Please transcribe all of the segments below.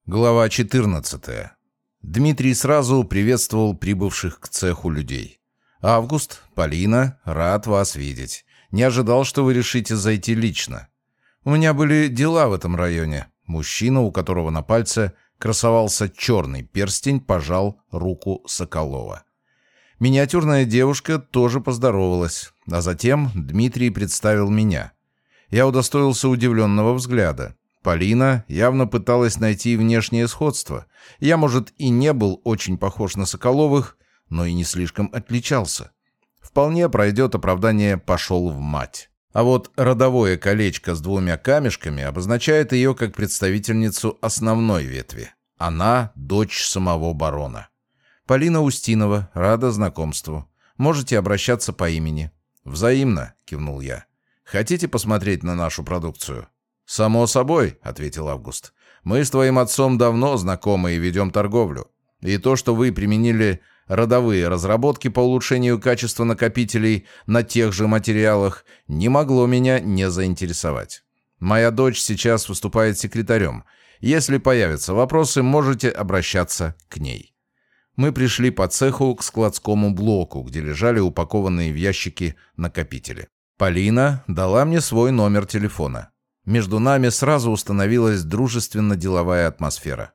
Глава 14. Дмитрий сразу приветствовал прибывших к цеху людей. «Август, Полина, рад вас видеть. Не ожидал, что вы решите зайти лично. У меня были дела в этом районе». Мужчина, у которого на пальце красовался черный перстень, пожал руку Соколова. Миниатюрная девушка тоже поздоровалась, а затем Дмитрий представил меня. Я удостоился удивленного взгляда. Полина явно пыталась найти внешнее сходство. Я, может, и не был очень похож на Соколовых, но и не слишком отличался. Вполне пройдет оправдание «пошел в мать». А вот родовое колечко с 2 камешками обозначает ее как представительницу основной ветви. Она – дочь самого барона. Полина Устинова, рада знакомству. Можете обращаться по имени. «Взаимно», – кивнул я. «Хотите посмотреть на нашу продукцию?» «Само собой», — ответил Август. «Мы с твоим отцом давно знакомы и ведем торговлю. И то, что вы применили родовые разработки по улучшению качества накопителей на тех же материалах, не могло меня не заинтересовать. Моя дочь сейчас выступает секретарем. Если появятся вопросы, можете обращаться к ней». Мы пришли по цеху к складскому блоку, где лежали упакованные в ящики накопители. Полина дала мне свой номер телефона. Между нами сразу установилась дружественно-деловая атмосфера.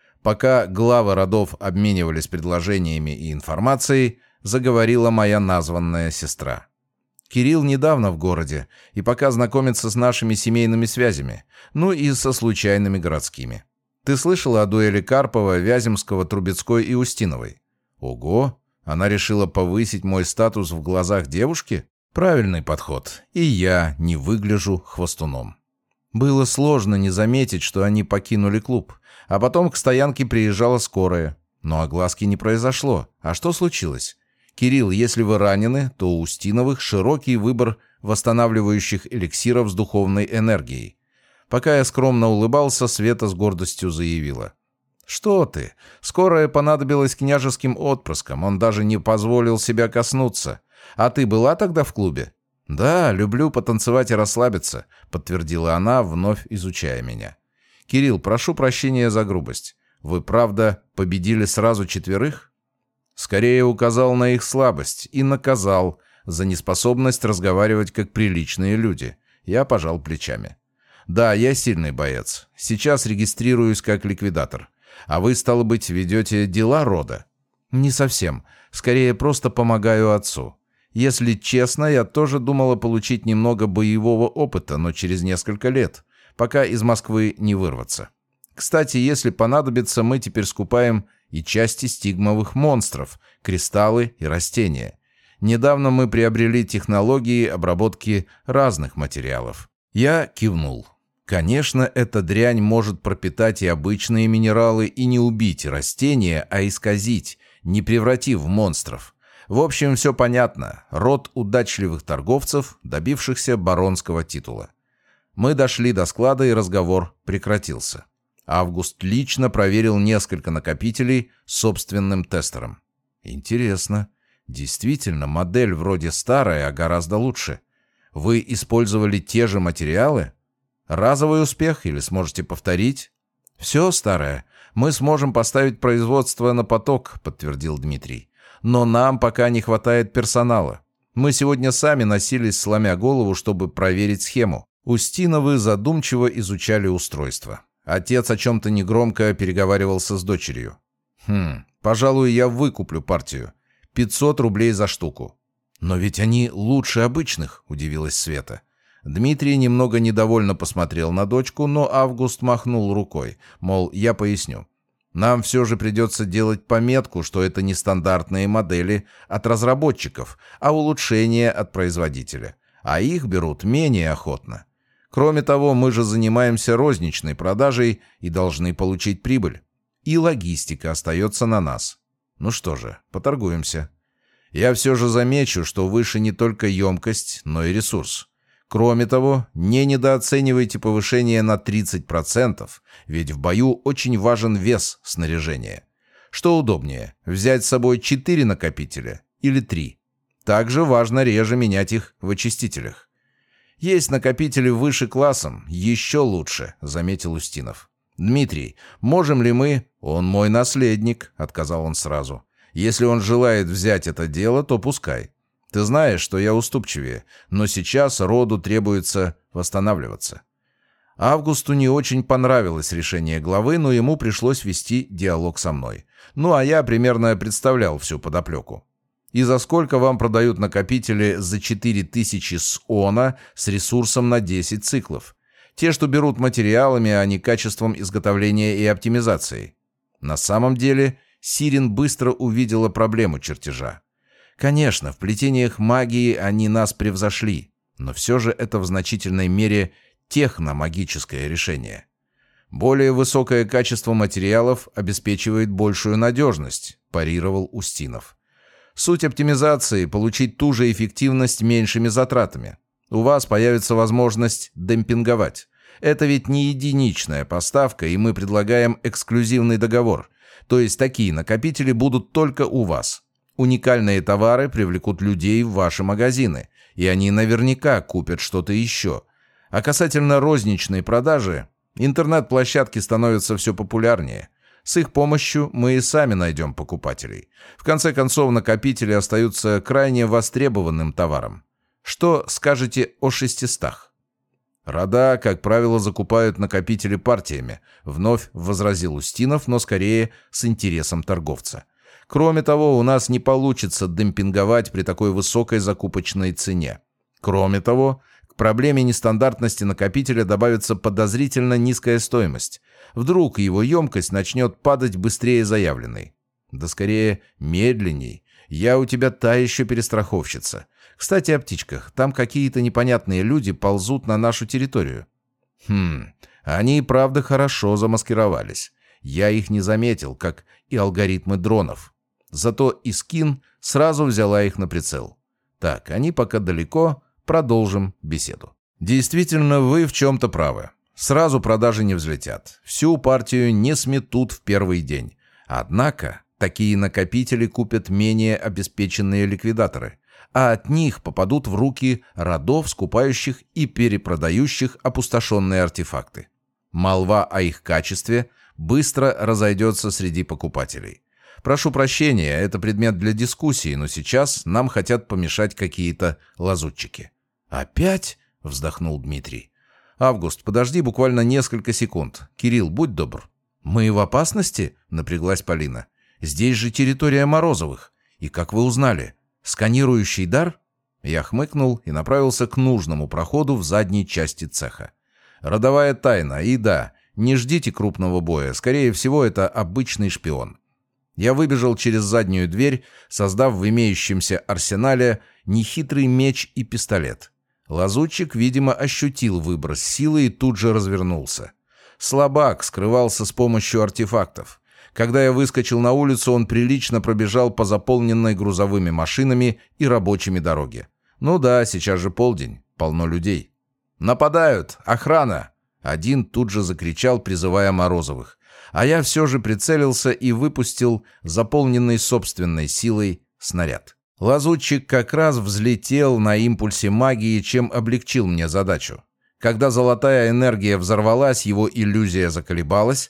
Пока главы родов обменивались предложениями и информацией, заговорила моя названная сестра. «Кирилл недавно в городе, и пока знакомится с нашими семейными связями, ну и со случайными городскими. Ты слышала о дуэли Карпова, Вяземского, Трубецкой и Устиновой?» «Ого! Она решила повысить мой статус в глазах девушки? Правильный подход, и я не выгляжу хвостуном». Было сложно не заметить, что они покинули клуб. А потом к стоянке приезжала скорая. Но огласки не произошло. А что случилось? «Кирилл, если вы ранены, то у Устиновых широкий выбор восстанавливающих эликсиров с духовной энергией». Пока я скромно улыбался, Света с гордостью заявила: «Что ты? Скорая понадобилась княжеским отпрыскам. Он даже не позволил себя коснуться. А ты была тогда в клубе?» «Да, люблю потанцевать и расслабиться», — подтвердила она, вновь изучая меня. «Кирилл, прошу прощения за грубость. Вы, правда, победили сразу 4?» Скорее указал на их слабость и наказал за неспособность разговаривать как приличные люди. Я пожал плечами. «Да, я сильный боец. Сейчас регистрируюсь как ликвидатор. А вы, стало быть, ведете дела рода?» «Не совсем. Скорее, просто помогаю отцу. Если честно, я тоже думала получить немного боевого опыта, но через несколько лет, пока из Москвы не вырваться. Кстати, если понадобится, мы теперь скупаем и части стигмовых монстров, кристаллы и растения. Недавно мы приобрели технологии обработки разных материалов». Я кивнул. Конечно, эта дрянь может пропитать и обычные минералы и не убить растения, а исказить, не превратив в монстров. В общем, все понятно. Род удачливых торговцев, добившихся баронского титула. Мы дошли до склада, и разговор прекратился. Август лично проверил несколько накопителей собственным тестером. Интересно. Действительно, модель вроде старая, а гораздо лучше. Вы использовали те же материалы? Разовый успех или сможете повторить? Все старое. Мы сможем поставить производство на поток, подтвердил Дмитрий. Но нам пока не хватает персонала. Мы сегодня сами носились, сломя голову, чтобы проверить схему. Устиновы задумчиво изучали устройство. Отец о чем-то негромко переговаривался с дочерью. Пожалуй, я выкуплю партию. 500 рублей за штуку». «Но ведь они лучше обычных», — удивилась Света. Дмитрий немного недовольно посмотрел на дочку, но Август махнул рукой, мол, я поясню. «Нам все же придется делать пометку, что это не стандартные модели от разработчиков, а улучшения от производителя. А их берут менее охотно. Кроме того, мы же занимаемся розничной продажей и должны получить прибыль. И логистика остается на нас. Ну что же, поторгуемся. Я все же замечу, что выше не только емкость, но и ресурс. Кроме того, не недооценивайте повышение на 30%, ведь в бою очень важен вес снаряжения. Что удобнее, взять с собой 4 накопителя или 3? Также важно реже менять их в очистителях. «Есть накопители выше классом, еще лучше», — заметил Устинов. «Дмитрий, можем ли мы...» «Он мой наследник», — отказал он сразу. «Если он желает взять это дело, то пускай. Ты знаешь, что я уступчивее, но сейчас роду требуется восстанавливаться». Августу не очень понравилось решение главы, но ему пришлось вести диалог со мной. Ну, а я примерно представлял всю подоплеку. «И за сколько вам продают накопители за 4000 с ОНА с ресурсом на 10 циклов? Те, что берут материалами, а не качеством изготовления и оптимизацией». На самом деле, Сирин быстро увидела проблему чертежа. Конечно, в плетениях магии они нас превзошли, но все же это в значительной мере техномагическое решение. Более высокое качество материалов обеспечивает большую надежность, парировал Устинов. Суть оптимизации – получить ту же эффективность меньшими затратами. У вас появится возможность демпинговать. Это ведь не единичная поставка, и мы предлагаем эксклюзивный договор. То есть такие накопители будут только у вас. Уникальные товары привлекут людей в ваши магазины, и они наверняка купят что-то еще. А касательно розничной продажи, интернет-площадки становятся все популярнее. С их помощью мы и сами найдем покупателей. В конце концов, накопители остаются крайне востребованным товаром. Что скажете о 600? Рода, как правило, закупают накопители партиями, вновь возразил Устинов, но скорее с интересом торговца. Кроме того, у нас не получится демпинговать при такой высокой закупочной цене. Кроме того, к проблеме нестандартности накопителя добавится подозрительно низкая стоимость. Вдруг его емкость начнет падать быстрее заявленной. Да скорее, медленней. Я у тебя та еще перестраховщица. Кстати, о птичках. Там какие-то непонятные люди ползут на нашу территорию. Они и правда хорошо замаскировались. Я их не заметил, как и алгоритмы дронов. Зато Искин сразу взяла их на прицел. Так, они пока далеко, продолжим беседу. Действительно, вы в чем-то правы. Сразу продажи не взлетят. Всю партию не сметут в первый день. Однако, такие накопители купят менее обеспеченные ликвидаторы, а от них попадут в руки родов, скупающих и перепродающих опустошенные артефакты. Молва о их качестве быстро разойдется среди покупателей. Прошу прощения, это предмет для дискуссии, но сейчас нам хотят помешать какие-то лазутчики. «Опять?» — вздохнул Дмитрий. «Август, подожди буквально несколько секунд. Кирилл, будь добр». «Мы в опасности?» — напряглась Полина. «Здесь же территория Морозовых. И как вы узнали? Сканирующий дар?» Я хмыкнул и направился к нужному проходу в задней части цеха. Родовая тайна, и да, не ждите крупного боя, скорее всего, это обычный шпион. Я выбежал через заднюю дверь, создав в имеющемся арсенале нехитрый меч и пистолет. Лазутчик, видимо, ощутил выброс силы и тут же развернулся. Слабак скрывался с помощью артефактов. Когда я выскочил на улицу, он прилично пробежал по заполненной грузовыми машинами и рабочими дороге. Ну да, сейчас же полдень, полно людей. «Нападают! Охрана!» Один тут же закричал, призывая Морозовых. А я все же прицелился и выпустил заполненный собственной силой снаряд. Лазутчик как раз взлетел на импульсе магии, чем облегчил мне задачу. Когда золотая энергия взорвалась, его иллюзия заколебалась.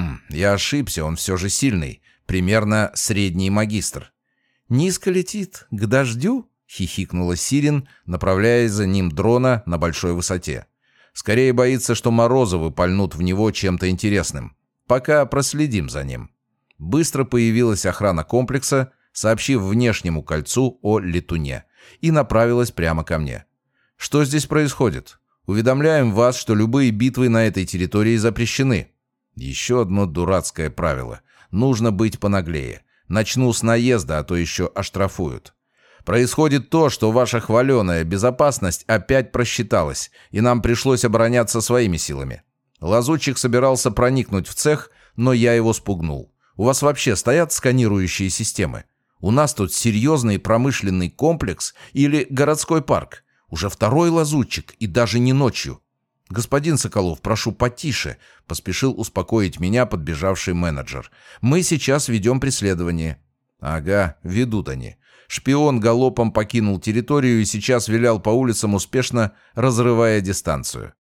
Я ошибся, он все же сильный, примерно средний магистр. «Низко летит, к дождю?» — хихикнула Сирин, направляясь за ним дрона на большой высоте. Скорее боится, что Морозовы пальнут в него чем-то интересным. Пока проследим за ним. Быстро появилась охрана комплекса, сообщив внешнему кольцу о летуне, и направилась прямо ко мне. «Что здесь происходит? Уведомляем вас, что любые битвы на этой территории запрещены». Еще одно дурацкое правило. Нужно быть понаглее. Начну с наезда, а то еще оштрафуют. Происходит то, что ваша хваленая безопасность опять просчиталась, и нам пришлось обороняться своими силами. Лазутчик собирался проникнуть в цех, но я его спугнул. У вас вообще стоят сканирующие системы? У нас тут серьезный промышленный комплекс или городской парк. Уже второй лазутчик, и даже не ночью. «Господин Соколов, прошу потише», — поспешил успокоить меня подбежавший менеджер. «Мы сейчас ведем преследование». «Ага, ведут они». Шпион галопом покинул территорию и сейчас вилял по улицам, успешно разрывая дистанцию.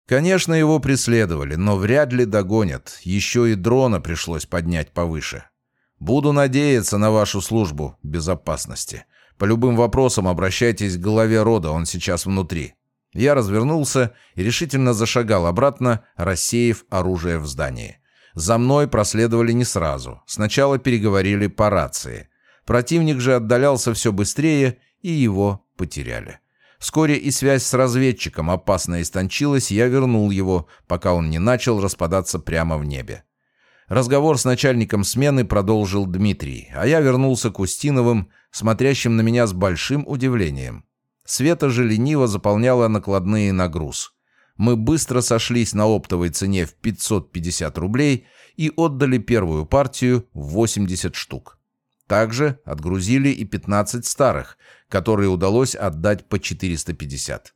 Конечно, его преследовали, но вряд ли догонят. Еще и дрона пришлось поднять повыше. Буду надеяться на вашу службу безопасности. По любым вопросам обращайтесь к главе рода, он сейчас внутри». Я развернулся и решительно зашагал обратно, рассеяв оружие в здании. За мной проследовали не сразу. Сначала переговорили по рации. Противник же отдалялся все быстрее, и его потеряли. Вскоре и связь с разведчиком опасно истончилась, я вернул его, пока он не начал распадаться прямо в небе. Разговор с начальником смены продолжил Дмитрий, а я вернулся к Устиновым, смотрящим на меня с большим удивлением. Света же лениво заполняла накладные на груз. Мы быстро сошлись на оптовой цене в 550 рублей и отдали первую партию в 80 штук. Также отгрузили и 15 старых, которые удалось отдать по 450.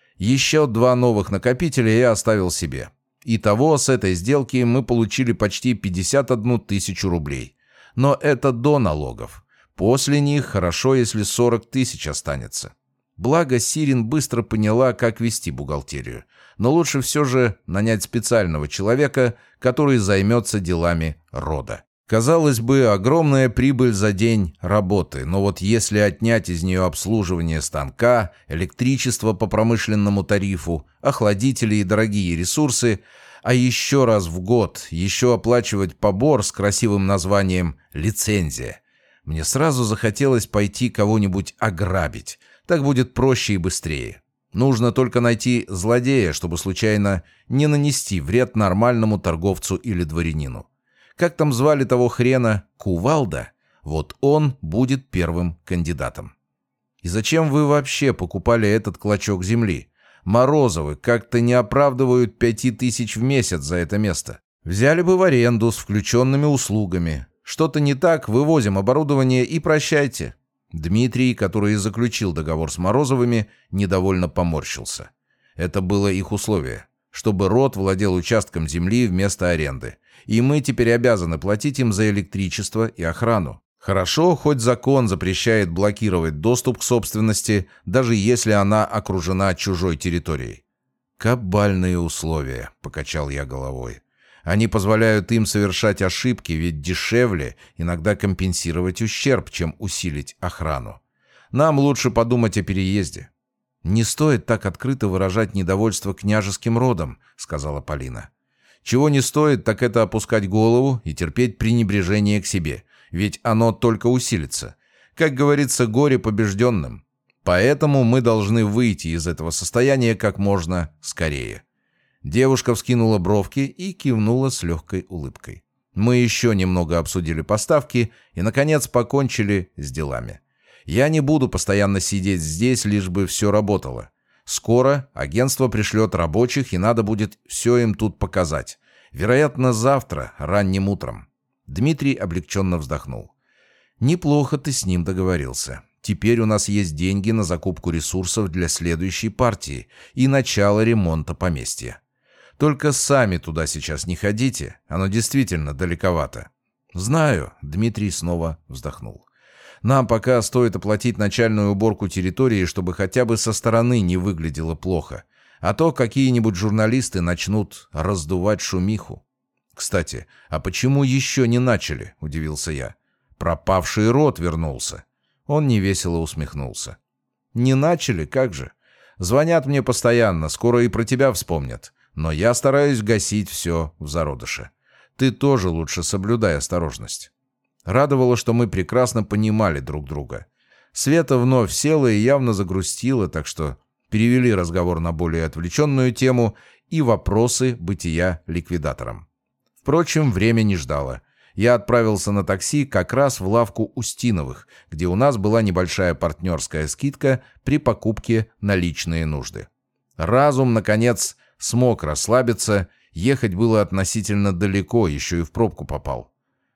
Еще 2 новых накопителя я оставил себе. Итого с этой сделки мы получили почти 51 тысячу рублей. Но это до налогов. После них хорошо, если 40 тысяч останется. Благо, Сирин быстро поняла, как вести бухгалтерию. Но лучше все же нанять специального человека, который займется делами рода. Казалось бы, огромная прибыль за день работы, но вот если отнять из нее обслуживание станка, электричество по промышленному тарифу, охладители и дорогие ресурсы, а еще раз в год еще оплачивать побор с красивым названием «лицензия», мне сразу захотелось пойти кого-нибудь ограбить. Так будет проще и быстрее. Нужно только найти злодея, чтобы случайно не нанести вред нормальному торговцу или дворянину. Как там звали того хрена? Кувалда? Вот он будет первым кандидатом. И зачем вы вообще покупали этот клочок земли? Морозовы как-то не оправдывают 5000 в месяц за это место. Взяли бы в аренду с включенными услугами. Что-то не так, вывозим оборудование и прощайте. Дмитрий, который заключил договор с Морозовыми, недовольно поморщился. Это было их условие, чтобы род владел участком земли вместо аренды. И мы теперь обязаны платить им за электричество и охрану. Хорошо, хоть закон запрещает блокировать доступ к собственности, даже если она окружена чужой территорией. «Кабальные условия», — покачал я головой. «Они позволяют им совершать ошибки, ведь дешевле иногда компенсировать ущерб, чем усилить охрану. Нам лучше подумать о переезде». «Не стоит так открыто выражать недовольство княжеским родом», — сказала Полина. «Чего не стоит, так это опускать голову и терпеть пренебрежение к себе, ведь оно только усилится. Как говорится, горе побежденным. Поэтому мы должны выйти из этого состояния как можно скорее». Девушка вскинула бровки и кивнула с легкой улыбкой. Мы еще немного обсудили поставки и, наконец, покончили с делами. Я не буду постоянно сидеть здесь, лишь бы все работало. Скоро агентство пришлет рабочих, и надо будет все им тут показать. Вероятно, завтра, ранним утром. Дмитрий облегченно вздохнул. «Неплохо ты с ним договорился. Теперь у нас есть деньги на закупку ресурсов для следующей партии и начало ремонта поместья. Только сами туда сейчас не ходите, оно действительно далековато». «Знаю», — Дмитрий снова вздохнул. «Нам пока стоит оплатить начальную уборку территории, чтобы хотя бы со стороны не выглядело плохо, а то какие-нибудь журналисты начнут раздувать шумиху». «Кстати, а почему еще не начали?» — удивился я. «Пропавший род вернулся». Он невесело усмехнулся. «Не начали, как же? Звонят мне постоянно, скоро и про тебя вспомнят. Но я стараюсь гасить все в зародыше. Ты тоже лучше соблюдай осторожность». Радовало, что мы прекрасно понимали друг друга. Света вновь села и явно загрустила, так что перевели разговор на более отвлеченную тему и вопросы бытия ликвидаторам. Впрочем, время не ждало. Я отправился на такси как раз в лавку Устиновых, где у нас была небольшая партнерская скидка при покупке на личные нужды. Разум, наконец, смог расслабиться, ехать было относительно далеко, еще и в пробку попал.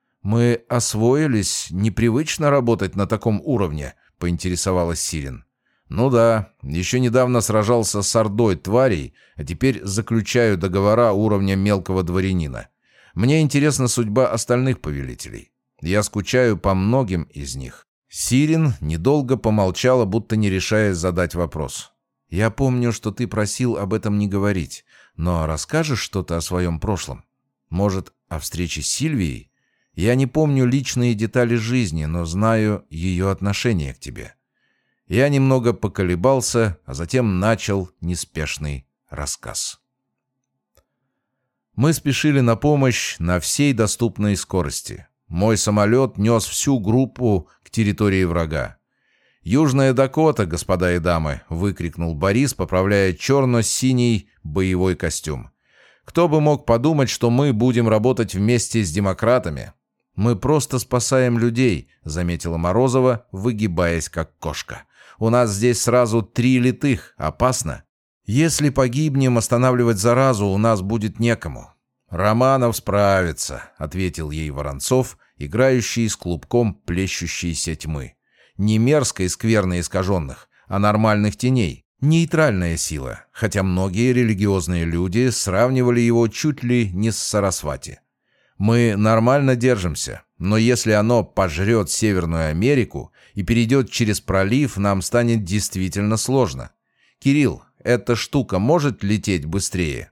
«Мы освоились, непривычно работать на таком уровне», — поинтересовалась Сирин. «Ну да, еще недавно сражался с ордой тварей, а теперь заключаю договора уровня мелкого дворянина. Мне интересна судьба остальных повелителей. Я скучаю по многим из них». Сирин недолго помолчала, будто не решаясь задать вопрос. «Я помню, что ты просил об этом не говорить, Но расскажешь что-то о своем прошлом? Может, о встрече с Сильвией? Я не помню личные детали жизни, но знаю ее отношение к тебе». Я немного поколебался, а затем начал неспешный рассказ. Мы спешили на помощь на всей доступной скорости. Мой самолет нес всю группу к территории врага. «Южная Дакота, господа и дамы!» — выкрикнул Борис, поправляя черно-синий боевой костюм. «Кто бы мог подумать, что мы будем работать вместе с демократами?» «Мы просто спасаем людей», — заметила Морозова, выгибаясь как кошка. «У нас здесь сразу 3 литых. Опасно. Если погибнем, останавливать заразу у нас будет некому». «Романов справится», — ответил ей Воронцов, играющий с клубком плещущейся тьмы. Не мерзкой скверной искаженных, а нормальных теней. Нейтральная сила, хотя многие религиозные люди сравнивали его чуть ли не с Сарасвати. Мы нормально держимся, но если оно пожрет Северную Америку и перейдет через пролив, нам станет действительно сложно. Кирилл, эта штука может лететь быстрее?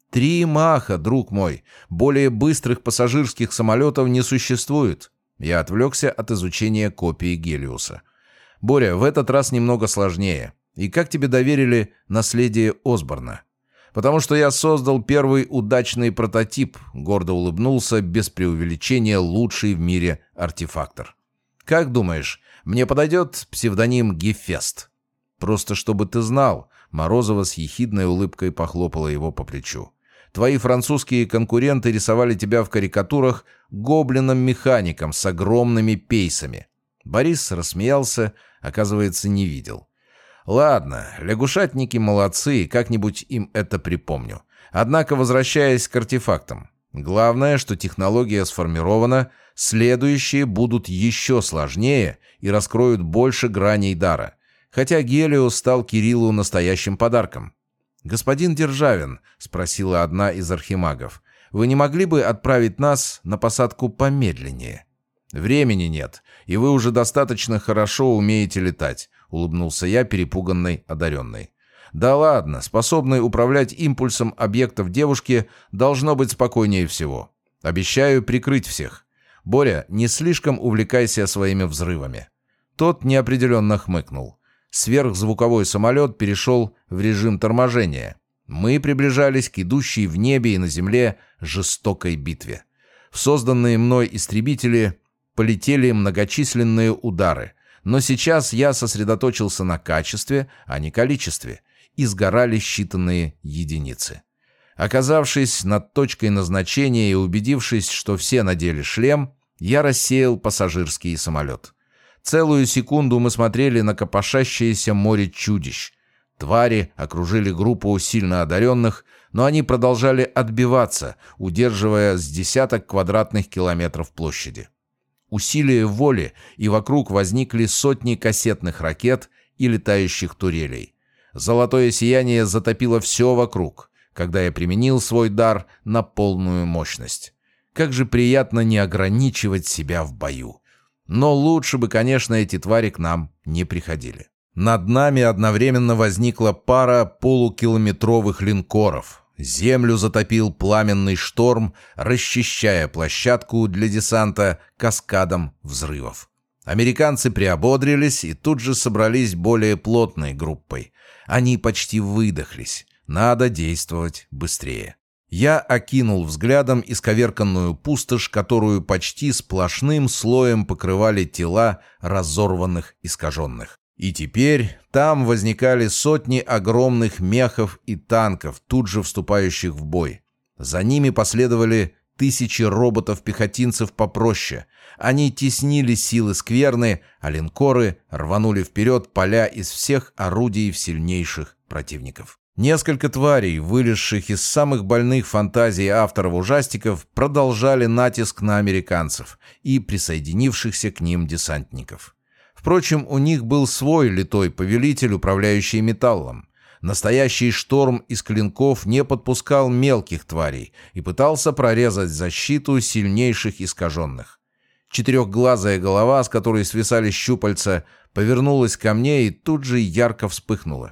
3 маха, друг мой. Более быстрых пассажирских самолетов не существует. Я отвлекся от изучения копии Гелиуса. Боря, в этот раз немного сложнее. И как тебе доверили наследие Осборна? Потому что я создал первый удачный прототип, гордо улыбнулся, без преувеличения, лучший в мире артефактор. Как думаешь, мне подойдет псевдоним Гефест? Просто чтобы ты знал, Морозова с ехидной улыбкой похлопала его по плечу. Твои французские конкуренты рисовали тебя в карикатурах гоблином-механиком с огромными пейсами. Борис рассмеялся, оказывается, не видел. Ладно, лягушатники молодцы, как-нибудь им это припомню. Однако, возвращаясь к артефактам. Главное, что технология сформирована, следующие будут еще сложнее и раскроют больше граней дара. Хотя Гелиос стал Кириллу настоящим подарком. «Господин Державин», — спросила одна из архимагов, — «вы не могли бы отправить нас на посадку помедленнее?» «Времени нет, и вы уже достаточно хорошо умеете летать», — улыбнулся я, перепуганной одаренной. «Да ладно, способной управлять импульсом объектов девушки должно быть спокойнее всего. Обещаю прикрыть всех. Боря, не слишком увлекайся своими взрывами». Тот неопределенно хмыкнул. Сверхзвуковой самолет перешел в режим торможения. Мы приближались к идущей в небе и на земле жестокой битве. В созданные мной истребители полетели многочисленные удары, но сейчас я сосредоточился на качестве, а не количестве, и сгорали считанные единицы. Оказавшись над точкой назначения и убедившись, что все надели шлем, я рассеял пассажирский самолет. Целую секунду мы смотрели на копошащееся море чудищ. Твари окружили группу сильно одаренных, но они продолжали отбиваться, удерживая с 10 квадратных километров площади. Усилие воли, и вокруг возникли сотни кассетных ракет и летающих турелей. Золотое сияние затопило все вокруг, когда я применил свой дар на полную мощность. Как же приятно не ограничивать себя в бою. Но лучше бы, конечно, эти твари к нам не приходили. Над нами одновременно возникла пара полукилометровых линкоров. Землю затопил пламенный шторм, расчищая площадку для десанта каскадом взрывов. Американцы приободрились и тут же собрались более плотной группой. Они почти выдохлись. Надо действовать быстрее. Я окинул взглядом исковерканную пустошь, которую почти сплошным слоем покрывали тела разорванных искаженных. И теперь там возникали сотни огромных мехов и танков, тут же вступающих в бой. За ними последовали тысячи роботов-пехотинцев попроще. Они теснили силы скверны, а линкоры рванули вперед поля из всех орудий в сильнейших противников. Несколько тварей, вылезших из самых больных фантазий авторов ужастиков, продолжали натиск на американцев и присоединившихся к ним десантников. Впрочем, у них был свой литой повелитель, управляющий металлом. Настоящий шторм из клинков не подпускал мелких тварей и пытался прорезать защиту сильнейших искаженных. Четырехглазая голова, с которой свисали щупальца, повернулась ко мне и тут же ярко вспыхнула.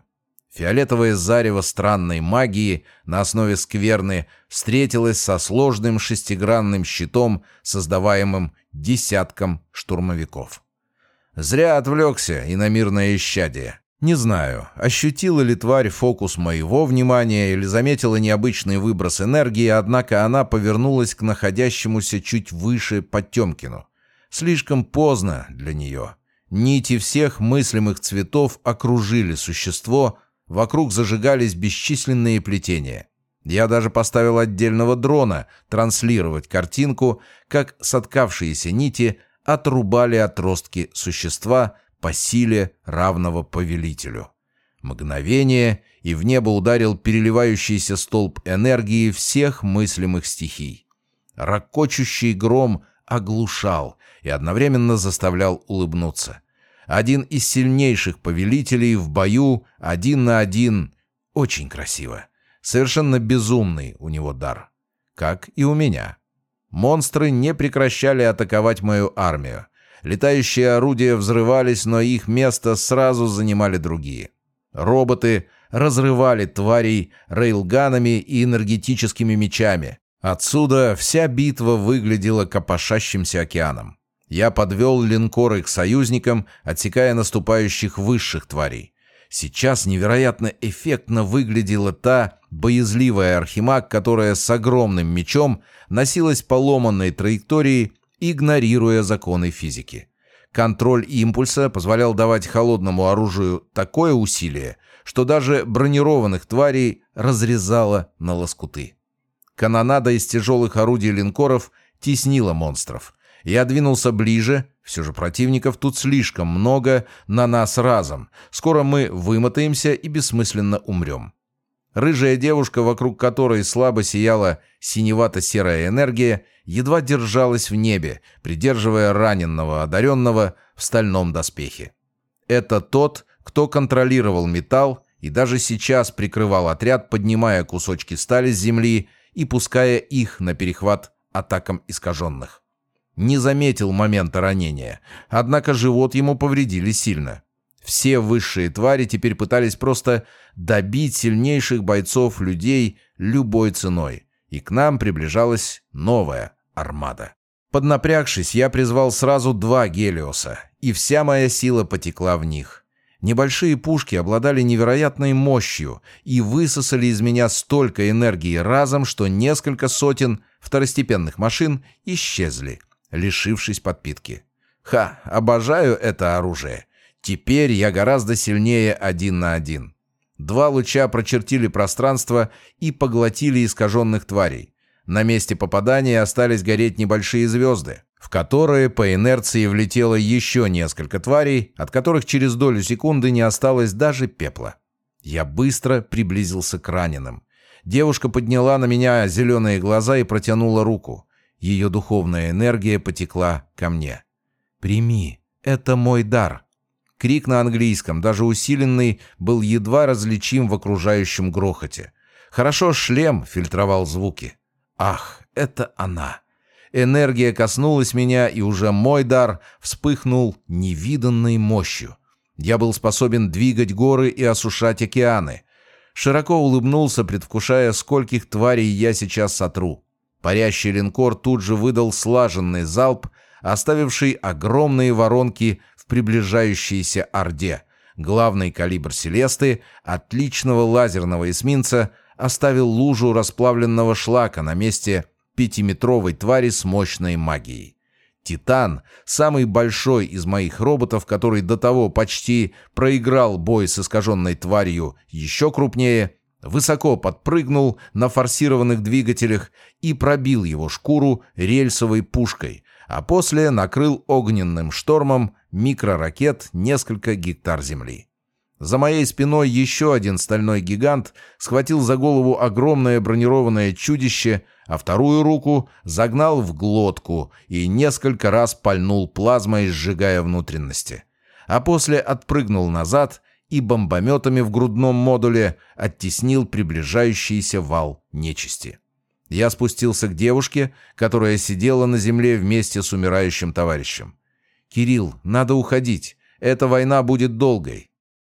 Фиолетовое зарево странной магии на основе скверны встретилось со сложным шестигранным щитом, создаваемым десятком штурмовиков. Зря отвлекся иномирное исчадие. Не знаю, ощутила ли тварь фокус моего внимания или заметила необычный выброс энергии, однако она повернулась к находящемуся чуть выше Потемкину. Слишком поздно для нее. Нити всех мыслимых цветов окружили существо, вокруг зажигались бесчисленные плетения. Я даже поставил отдельного дрона транслировать картинку, как соткавшиеся нити отрубали отростки существа по силе равного повелителю. Мгновение, и в небо ударил переливающийся столб энергии всех мыслимых стихий. Рокочущий гром оглушал и одновременно заставлял улыбнуться. Один из сильнейших повелителей в бою один на один. Очень красиво. Совершенно безумный у него дар. Как и у меня. Монстры не прекращали атаковать мою армию. Летающие орудия взрывались, но их место сразу занимали другие. Роботы разрывали тварей рейлганами и энергетическими мечами. Отсюда вся битва выглядела копошащимся океаном. Я подвел линкоры к союзникам, отсекая наступающих высших тварей. Сейчас невероятно эффектно выглядела та боязливая архимаг, которая с огромным мечом носилась по ломанной траектории, игнорируя законы физики. Контроль импульса позволял давать холодному оружию такое усилие, что даже бронированных тварей разрезало на лоскуты. Канонада из тяжелых орудий линкоров теснила монстров. Я двинулся ближе, все же противников тут слишком много на нас разом. Скоро мы вымотаемся и бессмысленно умрем. Рыжая девушка, вокруг которой слабо сияла синевато-серая энергия, едва держалась в небе, придерживая раненного одаренного в стальном доспехе. Это тот, кто контролировал металл и даже сейчас прикрывал отряд, поднимая кусочки стали с земли и пуская их на перехват атакам искаженных. Не заметил момента ранения, однако живот ему повредили сильно. Все высшие твари теперь пытались просто добить сильнейших бойцов людей любой ценой, и к нам приближалась новая армада. Поднапрягшись, я призвал сразу 2 Гелиоса, и вся моя сила потекла в них. Небольшие пушки обладали невероятной мощью и высосали из меня столько энергии разом, что несколько сотен второстепенных машин исчезли, лишившись подпитки. Обожаю это оружие. Теперь я гораздо сильнее 1 на 1. 2 луча прочертили пространство и поглотили искаженных тварей. На месте попадания остались гореть небольшие звезды, в которые по инерции влетело еще несколько тварей, от которых через долю секунды не осталось даже пепла. Я быстро приблизился к раненым. Девушка подняла на меня зеленые глаза и протянула руку. Ее духовная энергия потекла ко мне. «Прими, это мой дар». Крик на английском, даже усиленный, был едва различим в окружающем грохоте. Хорошо шлем фильтровал звуки. Ах, это она. Энергия коснулась меня, и уже мой дар вспыхнул невиданной мощью. Я был способен двигать горы и осушать океаны. Широко улыбнулся, предвкушая, скольких тварей я сейчас сотру. Парящий линкор тут же выдал слаженный залп, оставивший огромные воронки в приближающейся орде. Главный калибр Селесты, отличного лазерного эсминца, оставил лужу расплавленного шлака на месте 5-метровой твари с мощной магией. Титан, самый большой из моих роботов, который до того почти проиграл бой с искаженной тварью еще крупнее, высоко подпрыгнул на форсированных двигателях и пробил его шкуру рельсовой пушкой, а после накрыл огненным штормом микроракет несколько гектар земли. За моей спиной еще один стальной гигант схватил за голову огромное бронированное чудище, а вторую руку загнал в глотку и несколько раз пальнул плазмой, сжигая внутренности. А после отпрыгнул назад и бомбометами в грудном модуле оттеснил приближающийся вал нечисти. Я спустился к девушке, которая сидела на земле вместе с умирающим товарищем. «Кирилл, надо уходить. Эта война будет долгой».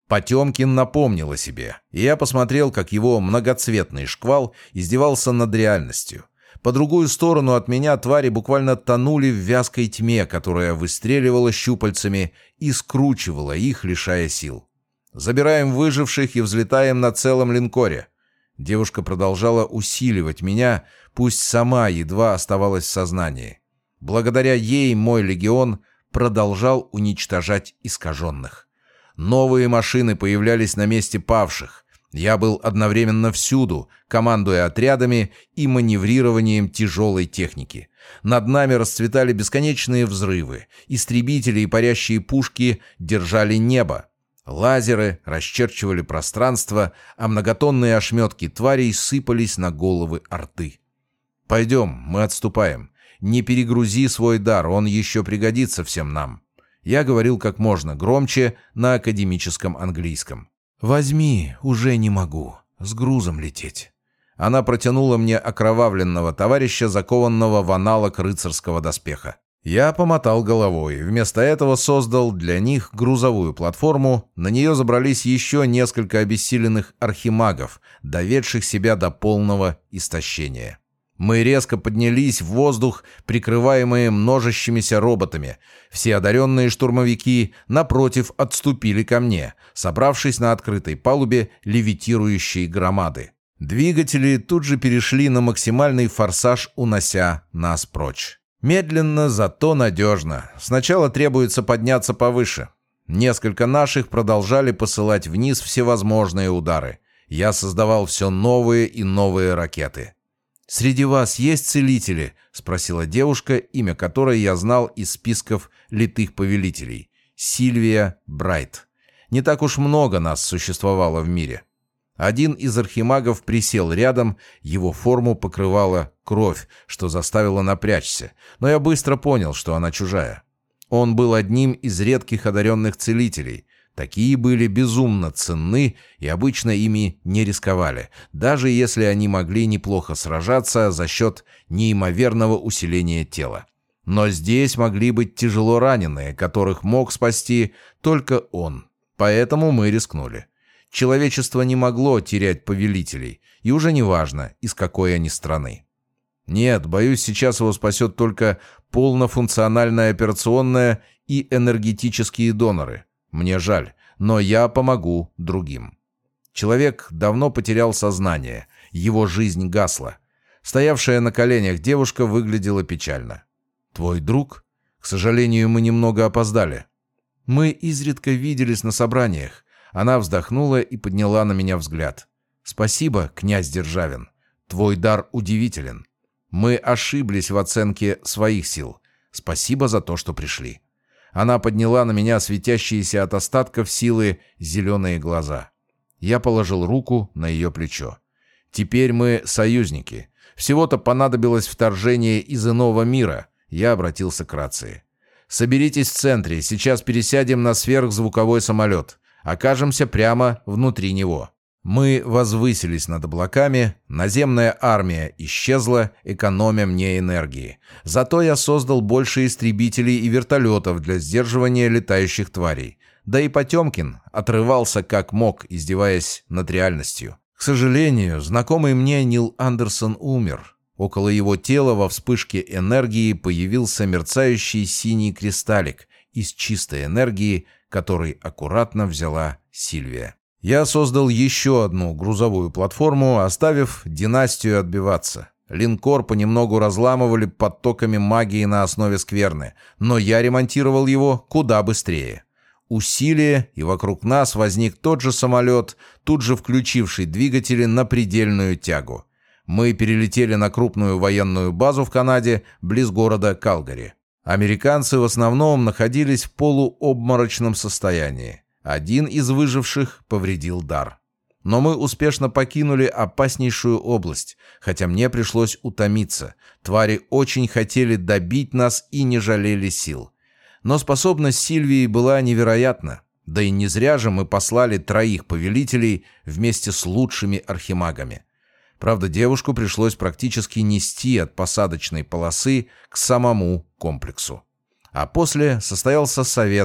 Потемкин напомнил о себе, и я посмотрел, как его многоцветный шквал издевался над реальностью. По другую сторону от меня твари буквально тонули в вязкой тьме, которая выстреливала щупальцами и скручивала их, лишая сил. «Забираем выживших и взлетаем на целом линкоре». Девушка продолжала усиливать меня, пусть сама едва оставалась в сознании. Благодаря ей мой легион продолжал уничтожать искаженных. Новые машины появлялись на месте павших. Я был одновременно всюду, командуя отрядами и маневрированием тяжелой техники. Над нами расцветали бесконечные взрывы. Истребители и парящие пушки держали небо. Лазеры расчерчивали пространство, а многотонные ошметки тварей сыпались на головы орды. «Пойдем, мы отступаем. Не перегрузи свой дар, он еще пригодится всем нам». Я говорил как можно громче на академическом английском. «Возьми, уже не могу. С грузом лететь». Она протянула мне окровавленного товарища, закованного в аналог рыцарского доспеха. Я помотал головой, вместо этого создал для них грузовую платформу, на нее забрались еще несколько обессиленных архимагов, доведших себя до полного истощения. Мы резко поднялись в воздух, прикрываемые множащимися роботами. Все одаренные штурмовики, напротив, отступили ко мне, собравшись на открытой палубе левитирующей громады. Двигатели тут же перешли на максимальный форсаж, унося нас прочь. Медленно, зато надежно. Сначала требуется подняться повыше. Несколько наших продолжали посылать вниз всевозможные удары. Я создавал все новые и новые ракеты. «Среди вас есть целители?» — спросила девушка, имя которой я знал из списков литых повелителей. Сильвия Брайт. Не так уж много нас существовало в мире. Один из архимагов присел рядом, его форму покрывала кровь, что заставило напрячься, но я быстро понял, что она чужая. Он был одним из редких одаренных целителей. Такие были безумно ценны и обычно ими не рисковали, даже если они могли неплохо сражаться за счет неимоверного усиления тела. Но здесь могли быть тяжело раненые, которых мог спасти только он. Поэтому мы рискнули. Человечество не могло терять повелителей, и уже не важно, из какой они страны. Нет, боюсь, сейчас его спасет только полнофункциональная операционная и энергетические доноры. Мне жаль, но я помогу другим. Человек давно потерял сознание, его жизнь гасла. Стоявшая на коленях девушка выглядела печально. «Твой друг? К сожалению, мы немного опоздали. Мы изредка виделись на собраниях». Она вздохнула и подняла на меня взгляд. «Спасибо, князь Державин. Твой дар удивителен. Мы ошиблись в оценке своих сил. Спасибо за то, что пришли». Она подняла на меня светящиеся от остатков силы зеленые глаза. Я положил руку на ее плечо. «Теперь мы союзники. Всего-то понадобилось вторжение из иного мира». Я обратился к рации. «Соберитесь в центре. Сейчас пересядем на сверхзвуковой самолет. Окажемся прямо внутри него». Мы возвысились над облаками, наземная армия исчезла, экономя мне энергии. Зато я создал больше истребителей и вертолетов для сдерживания летающих тварей. Да и Потемкин отрывался как мог, издеваясь над реальностью. К сожалению, знакомый мне Нил Андерсон умер. Около его тела во вспышке энергии появился мерцающий синий кристаллик из чистой энергии, который аккуратно взяла Сильвия. Я создал еще одну грузовую платформу, оставив династию отбиваться. Линкор понемногу разламывали потоками магии на основе скверны, но я ремонтировал его куда быстрее. Усилие, и вокруг нас возник тот же самолет, тут же включивший двигатели на предельную тягу. Мы перелетели на крупную военную базу в Канаде, близ города Калгари. Американцы в основном находились в полуобморочном состоянии. Один из выживших повредил дар. Но мы успешно покинули опаснейшую область, хотя мне пришлось утомиться. Твари очень хотели добить нас и не жалели сил. Но способность Сильвии была невероятна. Да и не зря же мы послали 3 повелителей вместе с лучшими архимагами. Правда, девушку пришлось практически нести от посадочной полосы к самому комплексу. А после состоялся совет,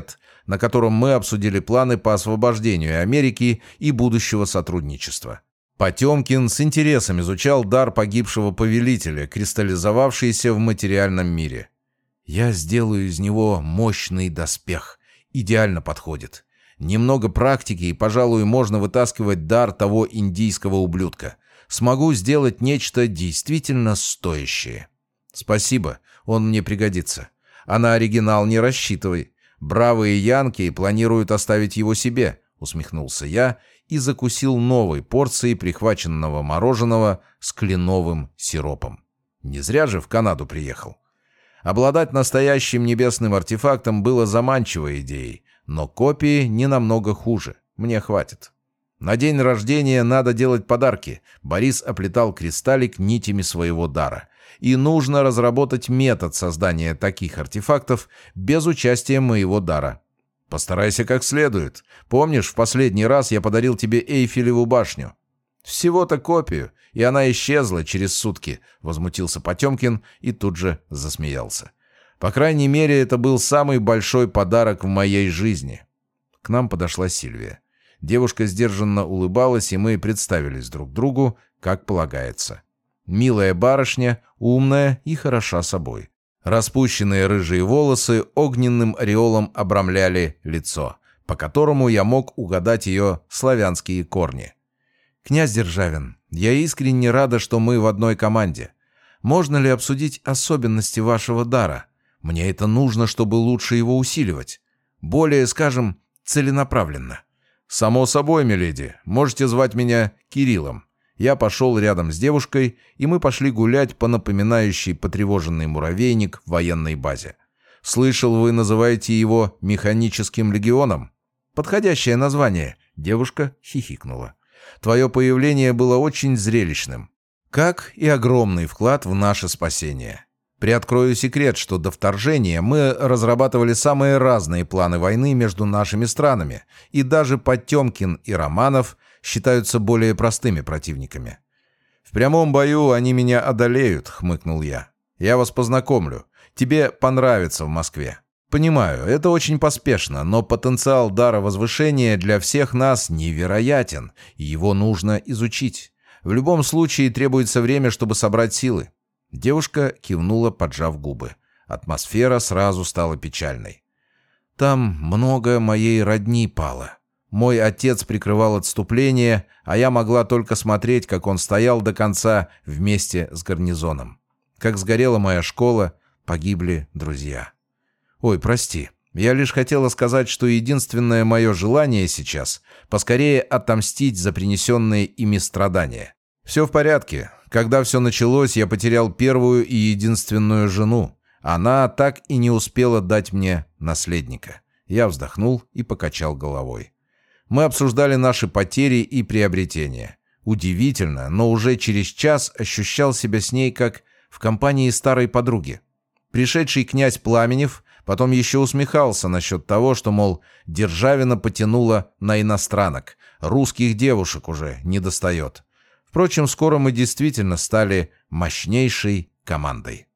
на котором мы обсудили планы по освобождению Америки и будущего сотрудничества. Потемкин с интересом изучал дар погибшего повелителя, кристаллизовавшийся в материальном мире. «Я сделаю из него мощный доспех. Идеально подходит. Немного практики, и, пожалуй, можно вытаскивать дар того индийского ублюдка. Смогу сделать нечто действительно стоящее». «Спасибо, он мне пригодится. А на оригинал не рассчитывай. Бравые янки планируют оставить его себе», — усмехнулся я и закусил новой порцией прихваченного мороженого с кленовым сиропом. Не зря же в Канаду приехал. Обладать настоящим небесным артефактом было заманчивой идеей, но копии не намного хуже. Мне хватит. На день рождения надо делать подарки. Борис оплетал кристаллик нитями своего дара. И нужно разработать метод создания таких артефактов без участия моего дара. Постарайся как следует. Помнишь, в последний раз я подарил тебе Эйфелеву башню? Всего-то копию, и она исчезла через сутки, возмутился Потемкин и тут же засмеялся. По крайней мере, это был самый большой подарок в моей жизни. К нам подошла Сильвия. Девушка сдержанно улыбалась, и мы представились друг другу, как полагается. Милая барышня, умная и хороша собой. Распущенные рыжие волосы огненным ореолом обрамляли лицо, по которому я мог угадать ее славянские корни. «Князь Державин, я искренне рада, что мы в одной команде. Можно ли обсудить особенности вашего дара? Мне это нужно, чтобы лучше его усиливать. Более, скажем, целенаправленно». «Само собой, миледи. Можете звать меня Кириллом». Я пошел рядом с девушкой, и мы пошли гулять по напоминающей потревоженный муравейник в военной базе. «Слышал, вы называете его механическим легионом?» «Подходящее название», — девушка хихикнула. «Твое появление было очень зрелищным. Как и огромный вклад в наше спасение. Приоткрою секрет, что до вторжения мы разрабатывали самые разные планы войны между нашими странами, и даже Потемкин и Романов считаются более простыми противниками». «В прямом бою они меня одолеют», — хмыкнул я. «Я вас познакомлю. Тебе понравится в Москве». «Понимаю, это очень поспешно, но потенциал дара возвышения для всех нас невероятен, и его нужно изучить. В любом случае требуется время, чтобы собрать силы». Девушка кивнула, поджав губы. Атмосфера сразу стала печальной. «Там много моей родни пало. Мой отец прикрывал отступление, а я могла только смотреть, как он стоял до конца вместе с гарнизоном. Как сгорела моя школа, погибли друзья. Ой, прости, я лишь хотела сказать, что единственное мое желание сейчас — поскорее отомстить за принесенные ими страдания. Все в порядке. Когда все началось, я потерял первую и единственную жену. Она так и не успела дать мне наследника». Я вздохнул и покачал головой. Мы обсуждали наши потери и приобретения. Удивительно, но уже через час ощущал себя с ней как в компании старой подруги. Пришедший князь Пламенев потом еще усмехался насчет того, что, мол, Державина потянула на иностранок, русских девушек уже не достает. Впрочем, скоро мы действительно стали мощнейшей командой.